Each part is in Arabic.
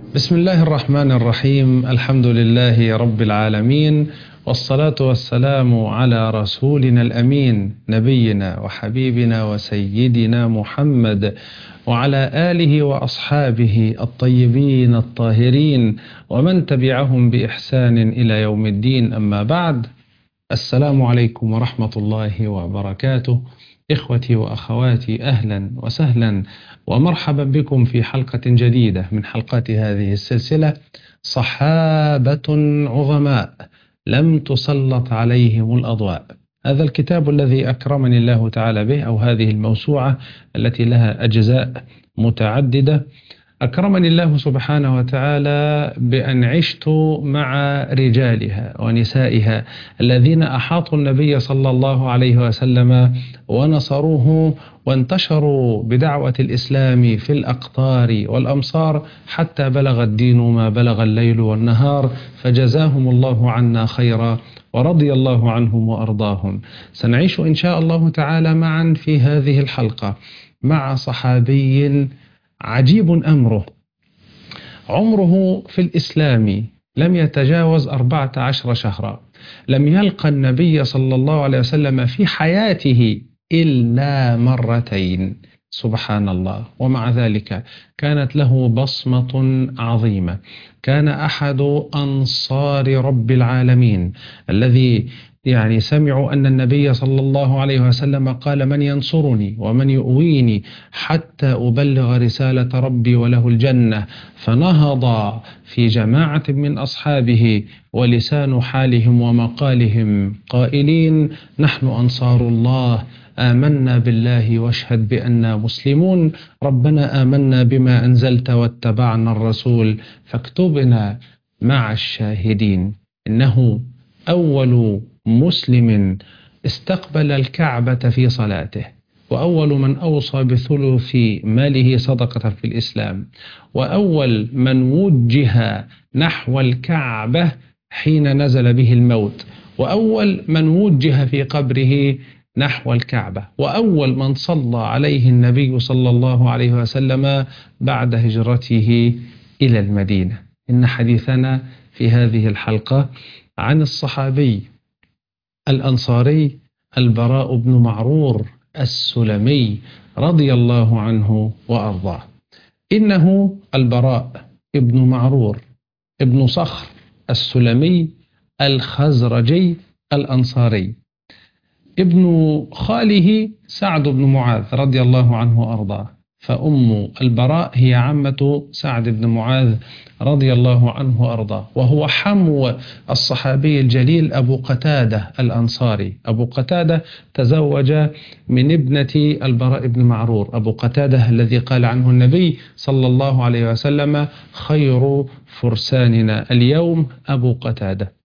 بسم الله الرحمن الرحيم. الحمد لله رب العالمين، والصلاة والسلام على رسولنا الأمين، نبينا وحبيبنا وسيدنا محمد، وعلى آله وأصحابه الطيبين الطاهرين، ومن تبعهم بإحسان إلى يوم الدين. أما بعد، السلام عليكم ورحمة الله وبركاته. إخوتي وأخواتي، أهلا وسهلا ومرحبا بكم في حلقة جديدة من حلقات هذه السلسلة، صحابة عظماء لم تسلط عليهم الأضواء. هذا الكتاب الذي أكرمني الله تعالى به، أو هذه الموسوعة التي لها أجزاء متعددة، أكرمني الله سبحانه وتعالى بأن عشت مع رجالها ونسائها الذين أحاطوا النبي صلى الله عليه وسلم ونصروه، وانتشروا بدعوة الإسلام في الأقطار والأمصار حتى بلغ الدين ما بلغ الليل والنهار، فجزاهم الله عنا خيرا ورضي الله عنهم وأرضاهم. سنعيش إن شاء الله تعالى معا في هذه الحلقة مع صحابي عجيب أمره. عمره في الإسلام لم يتجاوز 14 شهرا، لم يلقى النبي صلى الله عليه وسلم في حياته إلا مرتين، سبحان الله. ومع ذلك كانت له بصمة عظيمة. كان أحد أنصار رب العالمين الذي سمعوا أن النبي صلى الله عليه وسلم قال: من ينصرني ومن يؤويني حتى أبلغ رسالة ربي وله الجنة. فنهض في جماعة من أصحابه ولسان حالهم ومقالهم قائلين: نحن أنصار الله، آمنا بالله واشهد بأننا مسلمون، ربنا آمنا بما أنزلت واتبعنا الرسول فاكتبنا مع الشاهدين. إنه أول مسلم استقبل الكعبة في صلاته، وأول من أوصى بثلث ماله صدقة في الإسلام، وأول من وجه نحو الكعبة حين نزل به الموت، وأول من وجه في قبره نحو الكعبة، وأول من صلى عليه النبي صلى الله عليه وسلم بعد هجرته إلى المدينة. إن حديثنا في هذه الحلقة عن الصحابي الأنصاري البراء بن معرور السلمي رضي الله عنه وأرضاه. إنه البراء ابن معرور ابن صخر السلمي الخزرجي الأنصاري، ابن خاله سعد بن معاذ رضي الله عنه وأرضاه، فأم البراء هي عمة سعد بن معاذ رضي الله عنه وأرضاه، وهو حمو الصحابي الجليل أبو قتادة الأنصاري. أبو قتادة تزوج من ابنة البراء بن معرور، أبو قتادة الذي قال عنه النبي صلى الله عليه وسلم: خير فرساننا اليوم أبو قتادة.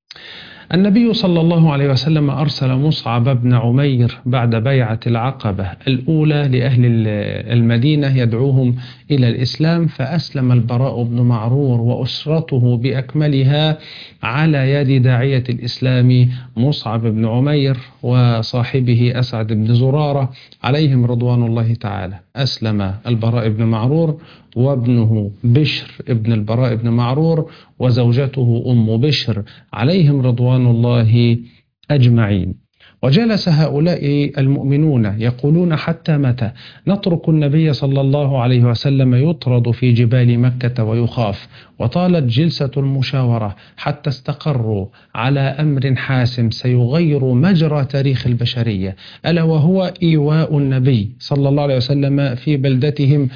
النبي صلى الله عليه وسلم أرسل مصعب بن عمير بعد بيعة العقبة الأولى لأهل المدينة يدعوهم إلى الإسلام، فأسلم البراء بن معرور وأسرته بأكملها على يد داعية الإسلام مصعب بن عمير وصاحبه أسعد بن زرارة عليهم رضوان الله تعالى. أسلم البراء بن معرور وابنه بشر ابن البراء بن معرور وزوجته أم بشر عليهم رضوان الله أجمعين. وجلس هؤلاء المؤمنون يقولون: حتى متى نترك النبي صلى الله عليه وسلم يطرد في جبال مكة ويخاف؟ وطالت جلسة المشاورة حتى استقروا على أمر حاسم سيغير مجرى تاريخ البشرية، ألا وهو إيواء النبي صلى الله عليه وسلم في بلدتهم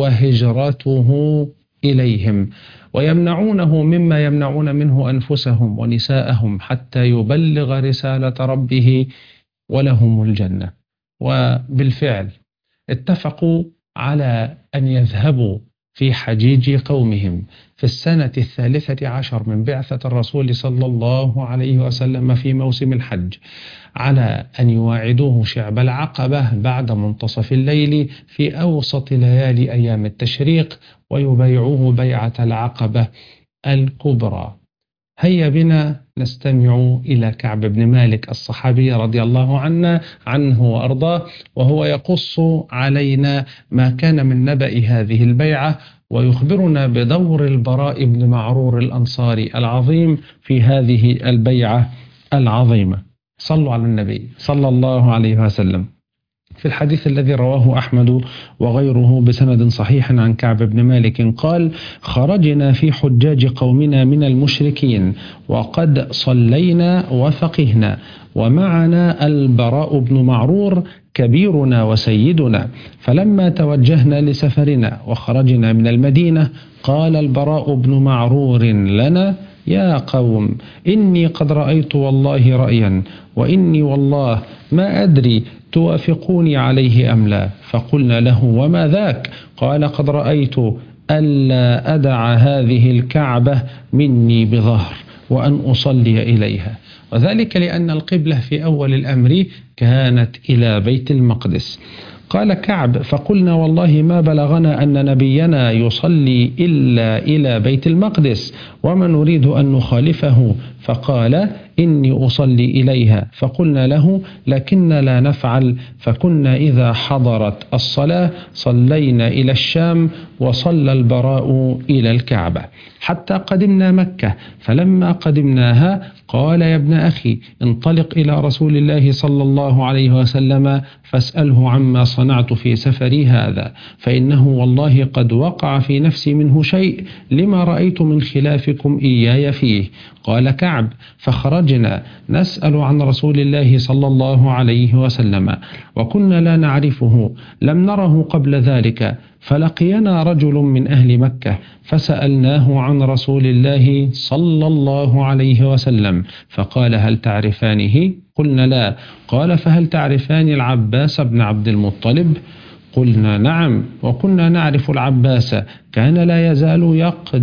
وهجرته إليهم، ويمنعونه مما يمنعون منه أنفسهم ونساءهم حتى يبلغ رسالة ربه ولهم الجنة. وبالفعل اتفقوا على أن يذهبوا في حجيج قومهم في السنة 13 من بعثة الرسول صلى الله عليه وسلم في موسم الحج، على أن يواعدوه شعب العقبة بعد منتصف الليل في أوسط ليالي أيام التشريق، ويبايعوه بيعة العقبة الكبرى. هيا بنا نستمع إلى كعب بن مالك الصحابي رضي الله عنه وأرضاه، وهو يقص علينا ما كان من نبأ هذه البيعة، ويخبرنا بدور البراء بن معرور الأنصاري العظيم في هذه البيعة العظيمة. صلوا على النبي صلى الله عليه وسلم. في الحديث الذي رواه أحمد وغيره بسند صحيح عن كعب بن مالك قال: خرجنا في حجاج قومنا من المشركين وقد صلينا وفقهنا، ومعنا البراء بن معرور كبيرنا وسيدنا، فلما توجهنا لسفرنا وخرجنا من المدينة قال البراء بن معرور لنا: يا قوم، إني قد رأيت والله رأيا، وإني والله ما أدري توافقوني عليه أم لا. فقلنا له: وما ذاك؟ قال: قد رأيت ألا أدع هذه الكعبة مني بظهر وأن أصلي إليها، وذلك لأن القبلة في أول الأمر كانت إلى بيت المقدس. قال كعب: فقلنا والله ما بلغنا أن نبينا يصلي إلا إلى بيت المقدس وما نريد أن نخالفه. فقال: إني أصلي إليها. فقلنا له: لكن لا نفعل. فكنا إذا حضرت الصلاة صلينا إلى الشام، وصلى البراء إلى الكعبة حتى قدمنا مكة. فلما قدمناها قال: يا ابن أخي، انطلق إلى رسول الله صلى الله عليه وسلم فاسأله عما صنعت في سفري هذا، فإنه والله قد وقع في نفسي منه شيء لما رأيت من خلافكم إياي فيه. قال كعب: فخرجنا نسأل عن رسول الله صلى الله عليه وسلم، وكنا لا نعرفه، لم نره قبل ذلك، فلقينا رجل من أهل مكة فسألناه عن رسول الله صلى الله عليه وسلم، فقال: هل تعرفانه؟ قلنا: لا. قال: فهل تعرفان العباس بن عبد المطلب؟ قلنا: نعم، وكنا نعرف العباس، كان لا يزال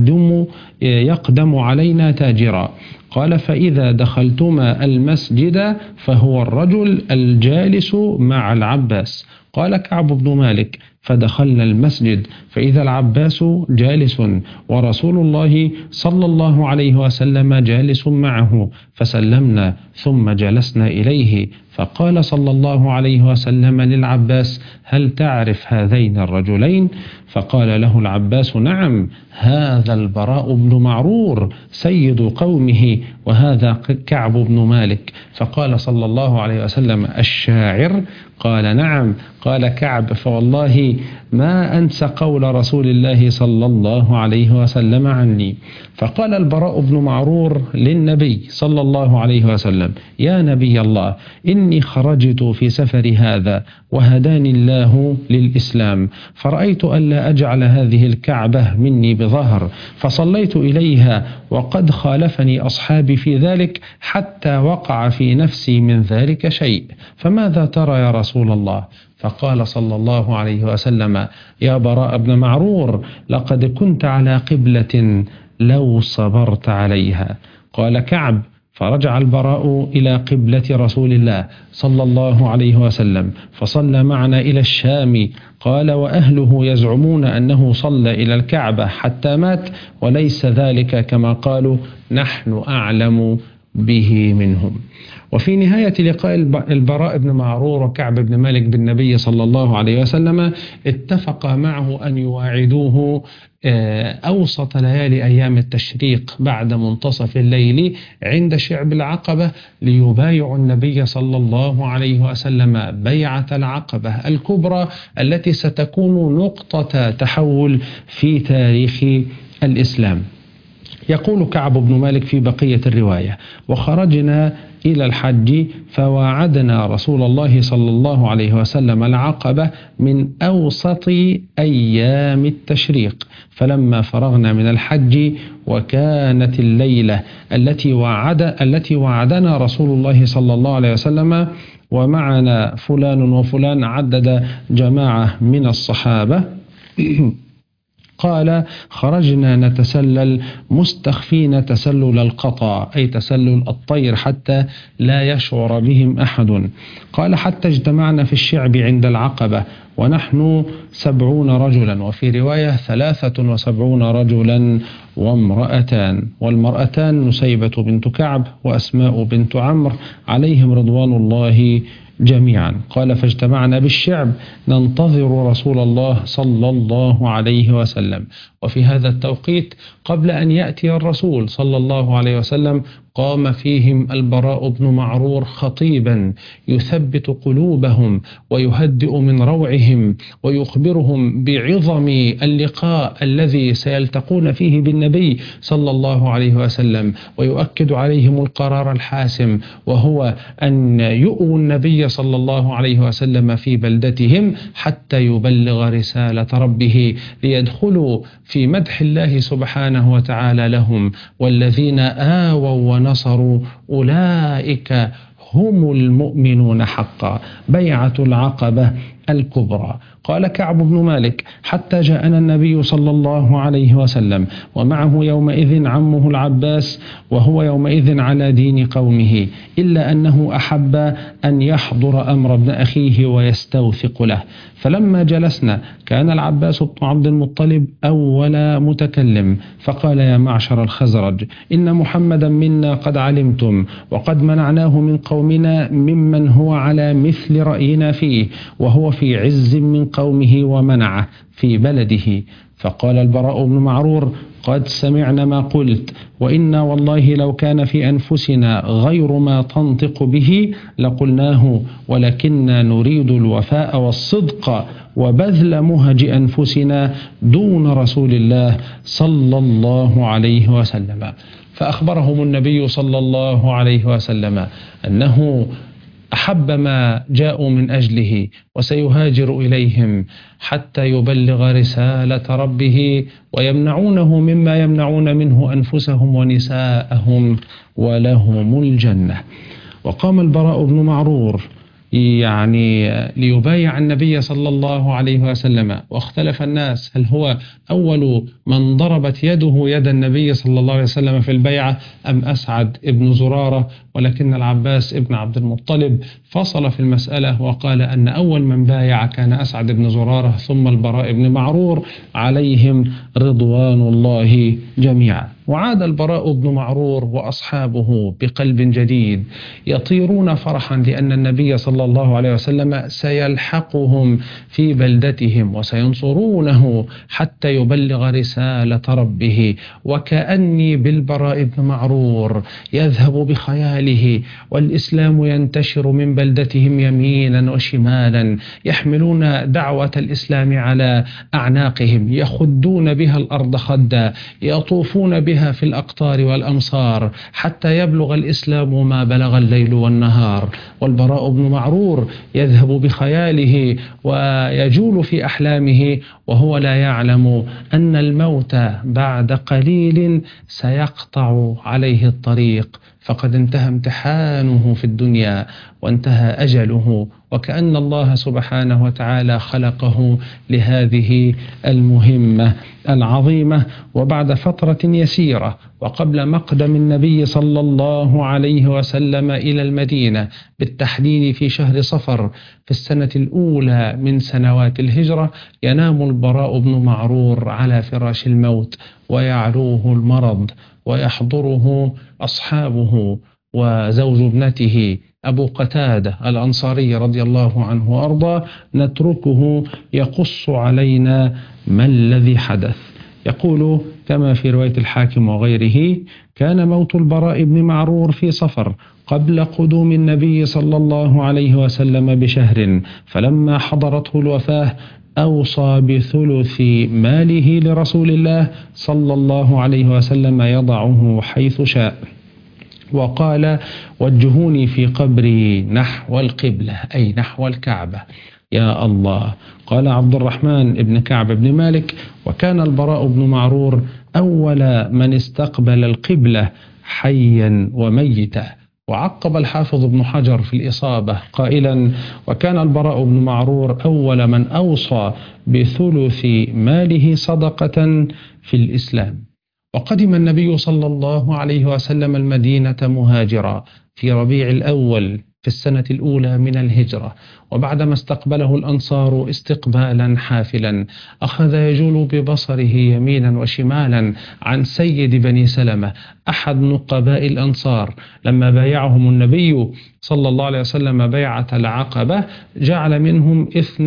يقدم علينا تاجرا. قال: فإذا دخلتما المسجد فهو الرجل الجالس مع العباس. قال كعب بن مالك: فدخلنا المسجد فإذا العباس جالس ورسول الله صلى الله عليه وسلم جالس معه، فسلمنا ثم جلسنا إليه، فقال صلى الله عليه وسلم للعباس: هل تعرف هذين الرجلين؟ فقال له العباس: نعم، هذا البراء بن معرور سيد قومه، وهذا كعب بن مالك. فقال صلى الله عليه وسلم: الشاعر؟ قال: نعم. قال كعب: فوالله ما أنسى قول رسول الله صلى الله عليه وسلم عني. فقال البراء بن معرور للنبي صلى الله عليه وسلم: يا نبي الله، إني خرجت في سفر هذا وهداني الله للإسلام، فرأيت ألا أجعل هذه الكعبة مني بظهر، فصليت إليها، وقد خالفني أصحابي في ذلك حتى وقع في نفسي من ذلك شيء، فماذا ترى يا رسول الله؟ فقال صلى الله عليه وسلم: يا براء بن معرور، لقد كنت على قبلة لو صبرت عليها. قال كعب: فرجع البراء إلى قبلة رسول الله صلى الله عليه وسلم فصلى معنا إلى الشام. قال: وأهله يزعمون أنه صلى إلى الكعبة حتى مات، وليس ذلك كما قالوا، نحن أعلم به منهم. وفي نهاية لقاء البراء بن معرور وكعب بن مالك بالنبي صلى الله عليه وسلم اتفق معه أن يواعدوه أوسط ليالي أيام التشريق بعد منتصف الليل عند شعب العقبة، ليبايعوا النبي صلى الله عليه وسلم بيعة العقبة الكبرى التي ستكون نقطة تحول في تاريخ الإسلام. يقول كعب بن مالك في بقية الرواية: وخرجنا إلى الحج فواعدنا رسول الله صلى الله عليه وسلم العقبة من أوسط أيام التشريق، فلما فرغنا من الحج وكانت الليلة التي وعدنا رسول الله صلى الله عليه وسلم ومعنا فلان وفلان، عدد جماعة من الصحابة قال: خرجنا نتسلل مستخفين تسلل القطا، أي تسلل الطير، حتى لا يشعر بهم أحد. قال: حتى اجتمعنا في الشعب عند العقبة ونحن 70 رجلا، وفي رواية 73 رجلا وامرأتان، والمرأتان نسيبة بنت كعب وأسماء بنت عمرو عليهم رضوان الله جميعا. قال: فاجتمعنا بالشعب ننتظر رسول الله صلى الله عليه وسلم. وفي هذا التوقيت قبل أن يأتي الرسول صلى الله عليه وسلم قام فيهم البراء بن معرور خطيبا يثبت قلوبهم ويهدئ من روعهم ويخبرهم بعظم اللقاء الذي سيلتقون فيه بالنبي صلى الله عليه وسلم، ويؤكد عليهم القرار الحاسم، وهو أن يؤووا النبي صلى الله عليه وسلم في بلدتهم حتى يبلغ رسالة ربه، ليدخلوا في مدح الله سبحانه وتعالى لهم: والذين آووا ونصروا أولئك هم المؤمنون حقا. بيعة العقبة الكبرى. قال كعب بن مالك: حتى جاءنا النبي صلى الله عليه وسلم ومعه يومئذ عمه العباس، وهو يومئذ على دين قومه، إلا أنه أحب أن يحضر أمر ابن أخيه ويستوثق له. فلما جلسنا كان العباس بن عبد المطلب أول متكلم، فقال: يا معشر الخزرج، إن محمدا منا قد علمتم، وقد منعناه من قومنا ممن هو على مثل رأينا فيه، وهو في عز من قومه ومنعه في بلده. فقال البراء بن معرور: قد سمعنا ما قلت، وإنا والله لو كان في أنفسنا غير ما تنطق به لقلناه، ولكننا نريد الوفاء والصدق وبذل مهج أنفسنا دون رسول الله صلى الله عليه وسلم. فأخبرهم النبي صلى الله عليه وسلم أنه أحب ما جاءوا من أجله، وسيهاجر إليهم حتى يبلغ رسالة ربه، ويمنعونه مما يمنعون منه أنفسهم ونساءهم، ولهم الجنة. وقام البراء بن معرور ليبايع النبي صلى الله عليه وسلم، واختلف الناس هل هو أول من ضربت يده يد النبي صلى الله عليه وسلم في البيعة أم أسعد ابن زرارة، ولكن العباس ابن عبد المطلب فصل في المسألة وقال أن أول من بايع كان أسعد بن زرارة ثم البراء بن معرور عليهم رضوان الله جميعا. وعاد البراء بن معرور وأصحابه بقلب جديد يطيرون فرحا، لأن النبي صلى الله عليه وسلم سيلحقهم في بلدتهم وسينصرونه حتى يبلغ رسالة ربه. وكأني بالبراء بن معرور يذهب بخياله، والإسلام ينتشر من بلدتهم يمينا وشمالا، يحملون دعوة الإسلام على أعناقهم، يخدون بها الأرض خدا، يطوفون بها في الأقطار والأمصار، حتى يبلغ الإسلام ما بلغ الليل والنهار. والبراء بن معرور يذهب بخياله ويجول في أحلامه، وهو لا يعلم أن الموت بعد قليل سيقطع عليه الطريق، فقد انتهى امتحانه في الدنيا وانتهى أجله، وكأن الله سبحانه وتعالى خلقه لهذه المهمة العظيمة. وبعد فترة يسيرة وقبل مقدم النبي صلى الله عليه وسلم إلى المدينة، بالتحديد في شهر صفر في السنة الأولى من سنوات الهجرة، ينام البراء بن معرور على فراش الموت، ويعلوه المرض، ويحضره أصحابه وزوج ابنته أبو قتادة الأنصاري رضي الله عنه وأرضاه. نتركه يقص علينا ما الذي حدث. يقول كما في رواية الحاكم وغيره: كان موت البراء بن معرور في صفر قبل قدوم النبي صلى الله عليه وسلم بشهر، فلما حضرته الوفاة أوصى بثلث ماله لرسول الله صلى الله عليه وسلم يضعه حيث شاء، وقال: وجهوني في قبري نحو القبلة، أي نحو الكعبة يا الله. قال عبد الرحمن بن كعب بن مالك: وكان البراء بن معرور أول من استقبل القبلة حيا وميتا، وعقب الحافظ ابن حجر في الإصابة قائلا: وكان البراء بن معرور أول من أوصى بثلث ماله صدقة في الإسلام. وقدم النبي صلى الله عليه وسلم المدينة مهاجرا في ربيع الأول في السنة الأولى من الهجرة، وبعدما استقبله الأنصار استقبالا حافلا أخذ يجول ببصره يمينا وشمالا عن سيد بني سلمة أحد نقباء الأنصار. لما بايعهم النبي صلى الله عليه وسلم بيعة العقبة جعل منهم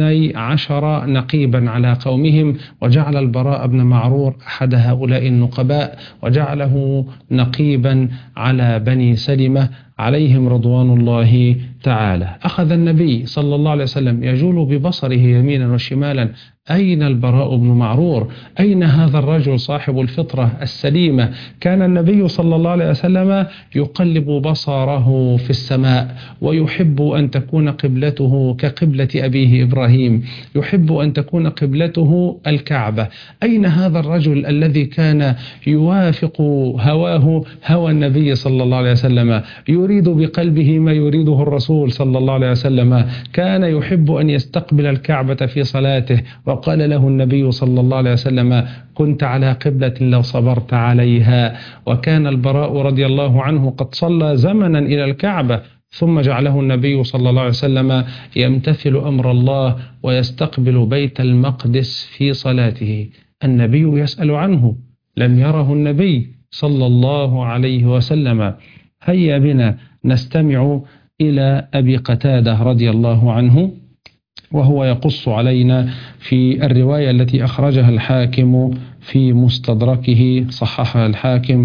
12 نقيبا على قومهم، وجعل البراء بن معرور أحد هؤلاء النقباء وجعله نقيبا على بني سلمة عليهم رضوان الله تعالى. أخذ النبي صلى الله عليه وسلم يجول ببصره يمينا وشمالا: أين البراء بن معرور؟ أين هذا الرجل صاحب الفطرة السليمة؟ كان النبي صلى الله عليه وسلم يقلب بصره في السماء، ويحب أن تكون قبلته كقبلة أبيه إبراهيم، يحب أن تكون قبلته الكعبة. أين هذا الرجل الذي كان يوافق هواه هوى النبي صلى الله عليه وسلم، يريد بقلبه ما يريده الرسول صلى الله عليه وسلم، كان يحب أن يستقبل الكعبة في صلاته، وقال له النبي صلى الله عليه وسلم: كنت على قبلة لو صبرت عليها. وكان البراء رضي الله عنه قد صلى زمنا إلى الكعبة، ثم جعله النبي صلى الله عليه وسلم يمتثل أمر الله ويستقبل بيت المقدس في صلاته. النبي يسأل عنه، لم يره النبي صلى الله عليه وسلم. هيا بنا نستمع إلى أبي قتادة رضي الله عنه وهو يقص علينا في الرواية التي أخرجها الحاكم في مستدركه، صححها الحاكم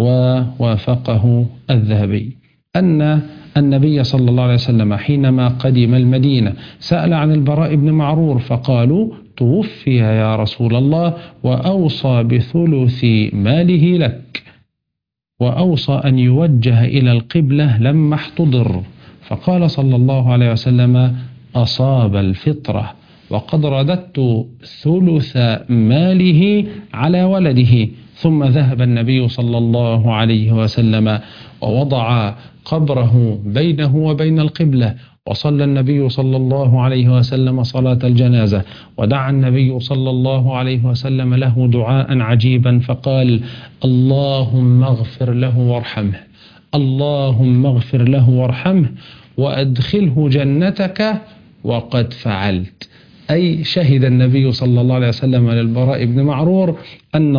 ووافقه الذهبي، أن النبي صلى الله عليه وسلم حينما قدم المدينة سأل عن البراء بن معرور، فقالوا: توفي يا رسول الله وأوصى بثلث ماله لك، وأوصى أن يوجه إلى القبلة لما احتضر. فقال صلى الله عليه وسلم: أصاب الفطرة، وقد رددت ثلث ماله على ولده. ثم ذهب النبي صلى الله عليه وسلم ووضع قبره بينه وبين القبلة، وصلى النبي صلى الله عليه وسلم صلاة الجنازة، ودعا النبي صلى الله عليه وسلم له دعاء عجيبا فقال: اللهم اغفر له وارحمه، اللهم اغفر له وارحمه وأدخله جنتك وقد فعلت. أي شهد النبي صلى الله عليه وسلم للبراء بن معرور أن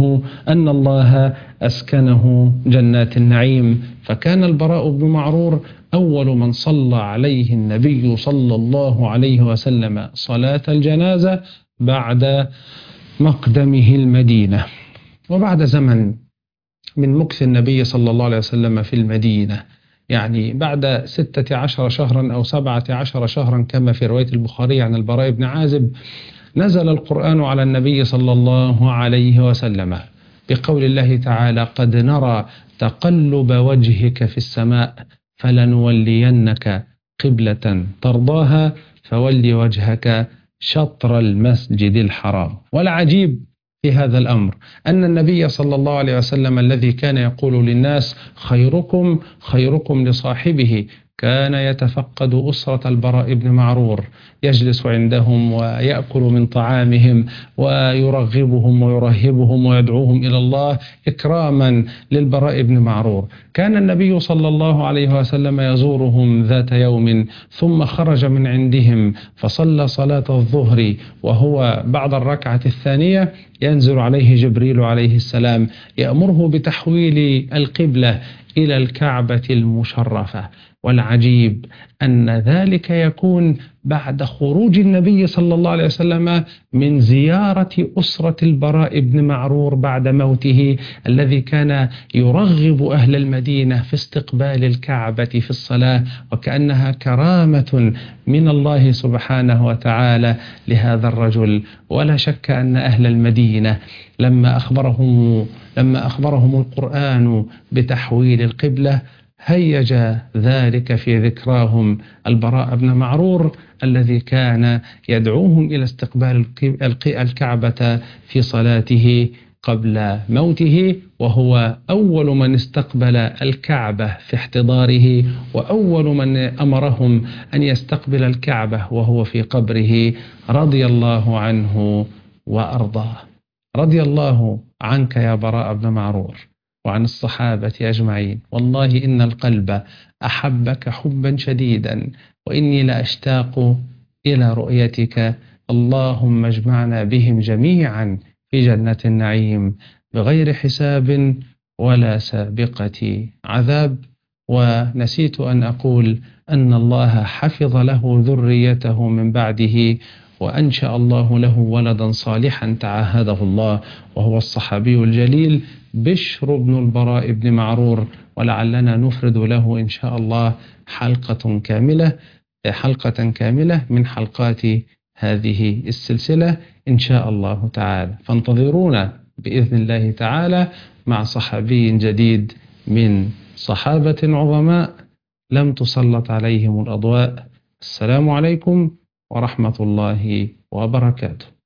الله أسكنه جنات النعيم. فكان البراء بن معرور أول من صلى عليه النبي صلى الله عليه وسلم صلاة الجنازة بعد مقدمه المدينة. وبعد زمن من مكث النبي صلى الله عليه وسلم في المدينة، يعني بعد 16 شهرا أو 17 شهرا كما في رواية البخاري عن البراء بن عازب، نزل القرآن على النبي صلى الله عليه وسلم بقول الله تعالى: قد نرى تقلب وجهك في السماء فلنولينك قبلة ترضاها فول وجهك شطر المسجد الحرام. والعجيب في هذا الأمر أن النبي صلى الله عليه وسلم الذي كان يقول للناس: خيركم خيركم لصاحبه، كان يتفقد أسرة البراء بن معرور، يجلس عندهم ويأكل من طعامهم ويرغبهم ويرهبهم ويدعوهم إلى الله إكراما للبراء بن معرور. كان النبي صلى الله عليه وسلم يزورهم ذات يوم، ثم خرج من عندهم فصلى صلاة الظهر، وهو بعد الركعة الثانية ينزل عليه جبريل عليه السلام يأمره بتحويل القبلة إلى الكعبة المشرفة. والعجيب أن ذلك يكون بعد خروج النبي صلى الله عليه وسلم من زيارة أسرة البراء بن معرور بعد موته، الذي كان يرغب أهل المدينة في استقبال الكعبة في الصلاة، وكأنها كرامة من الله سبحانه وتعالى لهذا الرجل. ولا شك أن أهل المدينة لما أخبرهم القرآن بتحويل القبلة هيج ذلك في ذكراهم البراء بن معرور الذي كان يدعوهم إلى استقبال الكعبة في صلاته قبل موته، وهو أول من استقبل الكعبة في احتضاره، وأول من أمرهم أن يستقبل الكعبة وهو في قبره، رضي الله عنه وأرضاه. رضي الله عنك يا براء بن معرور وعن الصحابة أجمعين. والله إن القلب أحبك حبا شديدا، وإني لأشتاق إلى رؤيتك. اللهم اجمعنا بهم جميعا في جنة النعيم بغير حساب ولا سابقة عذاب. ونسيت أن أقول أن الله حفظ له ذريته من بعده، وأنشأ الله له ولدا صالحا تعاهده الله، وهو الصحابي الجليل بشر بن البراء بن معرور. ولعلنا نفرد له إن شاء الله حلقة كاملة من حلقات هذه السلسلة إن شاء الله تعالى. فانتظرونا بإذن الله تعالى مع صحابي جديد من صحابة عظماء لم تسلط عليهم الأضواء. السلام عليكم ورحمة الله وبركاته.